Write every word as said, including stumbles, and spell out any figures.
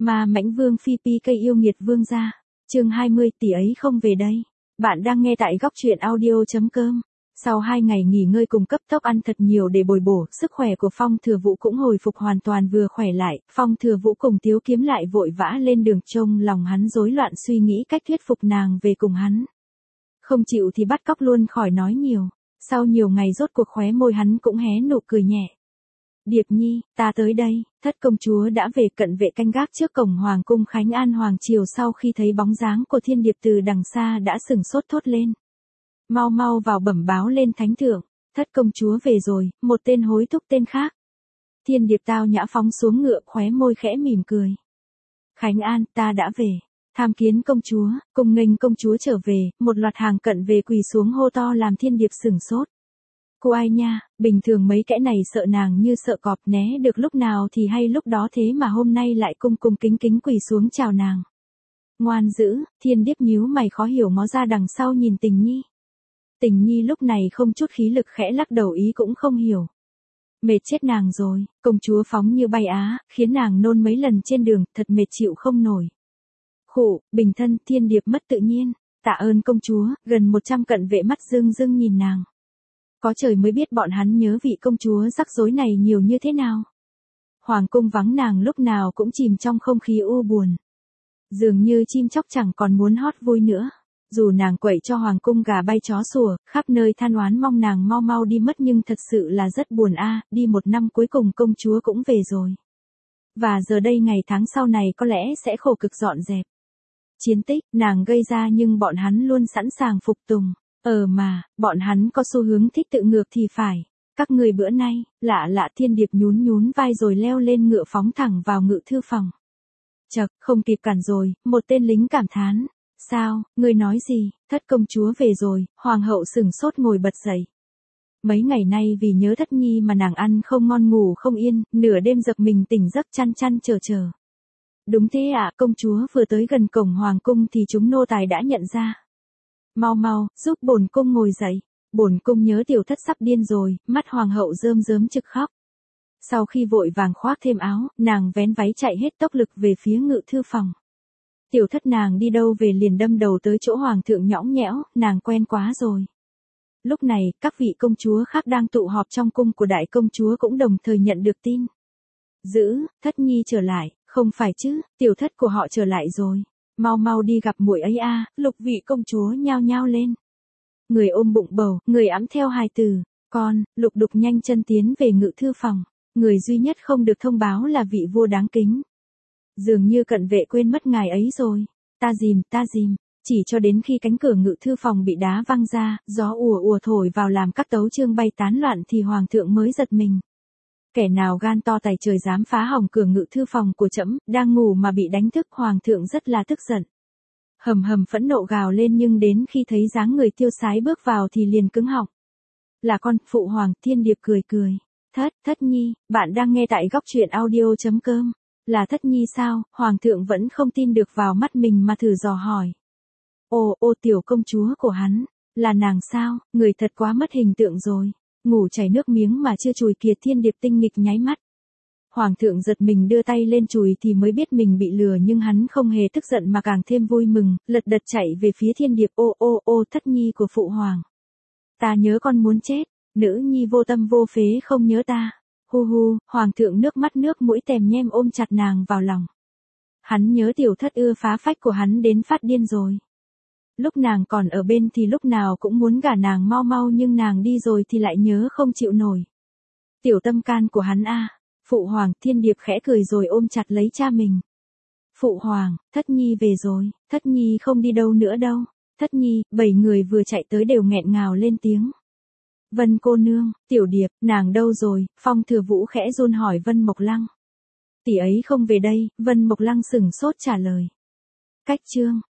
Ma Mãnh Vương Phi Pi cây yêu nghiệt vương gia. Chương hai mươi, tỷ ấy không về đây. Bạn đang nghe tại góc truyện audio.com. Sau hai ngày nghỉ ngơi cùng cấp tốc ăn thật nhiều để bồi bổ, sức khỏe của Phong Thừa Vũ cũng hồi phục hoàn toàn vừa khỏe lại. Phong Thừa Vũ cùng Tiếu Kiếm lại vội vã lên đường, trông lòng hắn rối loạn suy nghĩ cách thuyết phục nàng về cùng hắn. Không chịu thì bắt cóc luôn, khỏi nói nhiều. Sau nhiều ngày rốt cuộc khóe môi hắn cũng hé nụ cười nhẹ. Điệp Nhi, ta tới đây. Thất công chúa đã về, cận vệ canh gác trước cổng hoàng cung Khánh An hoàng triều sau khi thấy bóng dáng của Thiên Điệp từ đằng xa đã sửng sốt thốt lên. Mau mau vào bẩm báo lên thánh thượng, thất công chúa về rồi, một tên hối thúc tên khác. Thiên Điệp tao nhã phóng xuống ngựa, khóe môi khẽ mỉm cười. Khánh An, ta đã về. Tham kiến công chúa, cùng nghênh công chúa trở về, một loạt hàng cận về quỳ xuống hô to làm Thiên Điệp sửng sốt. Cô ai nha, bình thường mấy kẻ này sợ nàng như sợ cọp, né được lúc nào thì hay lúc đó, thế mà hôm nay lại cung cung kính kính quỳ xuống chào nàng. Ngoan dữ. Thiên Điệp nhíu mày khó hiểu ngó ra đằng sau nhìn Tình Nhi. Tình Nhi lúc này không chút khí lực khẽ lắc đầu, ý cũng không hiểu. Mệt chết nàng rồi, công chúa phóng như bay á, khiến nàng nôn mấy lần trên đường, thật mệt chịu không nổi. Khụ, bình thân. Thiên Điệp mất tự nhiên. Tạ ơn công chúa. Gần một trăm cận vệ mắt rưng rưng nhìn nàng. Có trời mới biết bọn hắn nhớ vị công chúa rắc rối này nhiều như thế nào. Hoàng cung vắng nàng lúc nào cũng chìm trong không khí u buồn. Dường như chim chóc chẳng còn muốn hót vui nữa. Dù nàng quậy cho hoàng cung gà bay chó sủa, khắp nơi than oán mong nàng mau mau đi mất, nhưng thật sự là rất buồn a, đi một năm cuối cùng công chúa cũng về rồi. Và giờ đây ngày tháng sau này có lẽ sẽ khổ cực dọn dẹp. Chiến tích nàng gây ra nhưng bọn hắn luôn sẵn sàng phục tùng. Ờ mà, bọn hắn có xu hướng thích tự ngược thì phải. Các người bữa nay, lạ lạ. Thiên Điệp nhún nhún vai rồi leo lên ngựa phóng thẳng vào ngự thư phòng. Chậc, không kịp cản rồi, một tên lính cảm thán. Sao, ngươi nói gì? Thất công chúa về rồi. Hoàng hậu sửng sốt ngồi bật dậy. Mấy ngày nay vì nhớ Thất Nhi mà nàng ăn không ngon ngủ không yên, nửa đêm giật mình tỉnh giấc chăn chăn chờ chờ. Đúng thế ạ, công chúa vừa tới gần cổng hoàng cung thì chúng nô tài đã nhận ra. Mau mau, giúp bổn cung ngồi dậy. Bổn cung nhớ tiểu thất sắp điên rồi. Mắt hoàng hậu rơm rớm trực khóc. Sau khi vội vàng khoác thêm áo, nàng vén váy chạy hết tốc lực về phía ngự thư phòng. Tiểu thất nàng đi đâu về liền đâm đầu tới chỗ hoàng thượng nhõng nhẽo, nàng quen quá rồi. Lúc này, các vị công chúa khác đang tụ họp trong cung của đại công chúa cũng đồng thời nhận được tin. Dữ, Thất Nhi trở lại, không phải chứ, tiểu thất của họ trở lại rồi. Mau mau đi gặp muội ấy a. Lục vị công chúa nhao nhao lên. Người ôm bụng bầu, người ẵm theo hài tử. Con, Lục Đục nhanh chân tiến về ngự thư phòng. Người duy nhất không được thông báo là vị vua đáng kính. Dường như cận vệ quên mất ngài ấy rồi. Ta dìm, ta dìm. Chỉ cho đến khi cánh cửa ngự thư phòng bị đá văng ra, gió ùa ùa thổi vào làm các tấu chương bay tán loạn thì hoàng thượng mới giật mình. Kẻ nào gan to tài trời dám phá hỏng cửa ngự thư phòng của trẫm, đang ngủ mà bị đánh thức. Hoàng thượng rất là tức giận. Hầm hầm phẫn nộ gào lên, nhưng đến khi thấy dáng người tiêu sái bước vào thì liền cứng họng. Là con, phụ hoàng. Thiên Điệp cười cười. Thất, Thất Nhi, bạn đang nghe tại góc truyện audio.com. Là Thất Nhi sao? Hoàng thượng vẫn không tin được vào mắt mình mà thử dò hỏi. Ồ, ô tiểu công chúa của hắn, là nàng sao? Người thật quá mất hình tượng rồi. Ngủ chảy nước miếng mà chưa chùi kiệt. Thiên Điệp tinh nghịch nháy mắt. Hoàng thượng giật mình đưa tay lên chùi thì mới biết mình bị lừa, nhưng hắn không hề tức giận mà càng thêm vui mừng, lật đật chạy về phía Thiên Điệp. Ô ô ô, Thất Nhi của phụ hoàng. Ta nhớ con muốn chết, nữ nhi vô tâm vô phế không nhớ ta. Hu hu, hoàng thượng nước mắt nước mũi tèm nhem ôm chặt nàng vào lòng. Hắn nhớ tiểu thất ưa phá phách của hắn đến phát điên rồi. Lúc nàng còn ở bên thì lúc nào cũng muốn gả nàng mau mau, nhưng nàng đi rồi thì lại nhớ không chịu nổi. Tiểu tâm can của hắn a. Phụ hoàng. Thiên Điệp khẽ cười rồi ôm chặt lấy cha mình. Phụ hoàng, Thất Nhi về rồi. Thất Nhi không đi đâu nữa đâu. Thất Nhi. Bảy người vừa chạy tới đều nghẹn ngào lên tiếng. Vân cô nương, Tiểu Điệp, nàng đâu rồi? Phong Thừa Vũ khẽ run hỏi Vân Mộc Lăng. Tỷ ấy không về đây. Vân Mộc Lăng sửng sốt trả lời. Cách chương.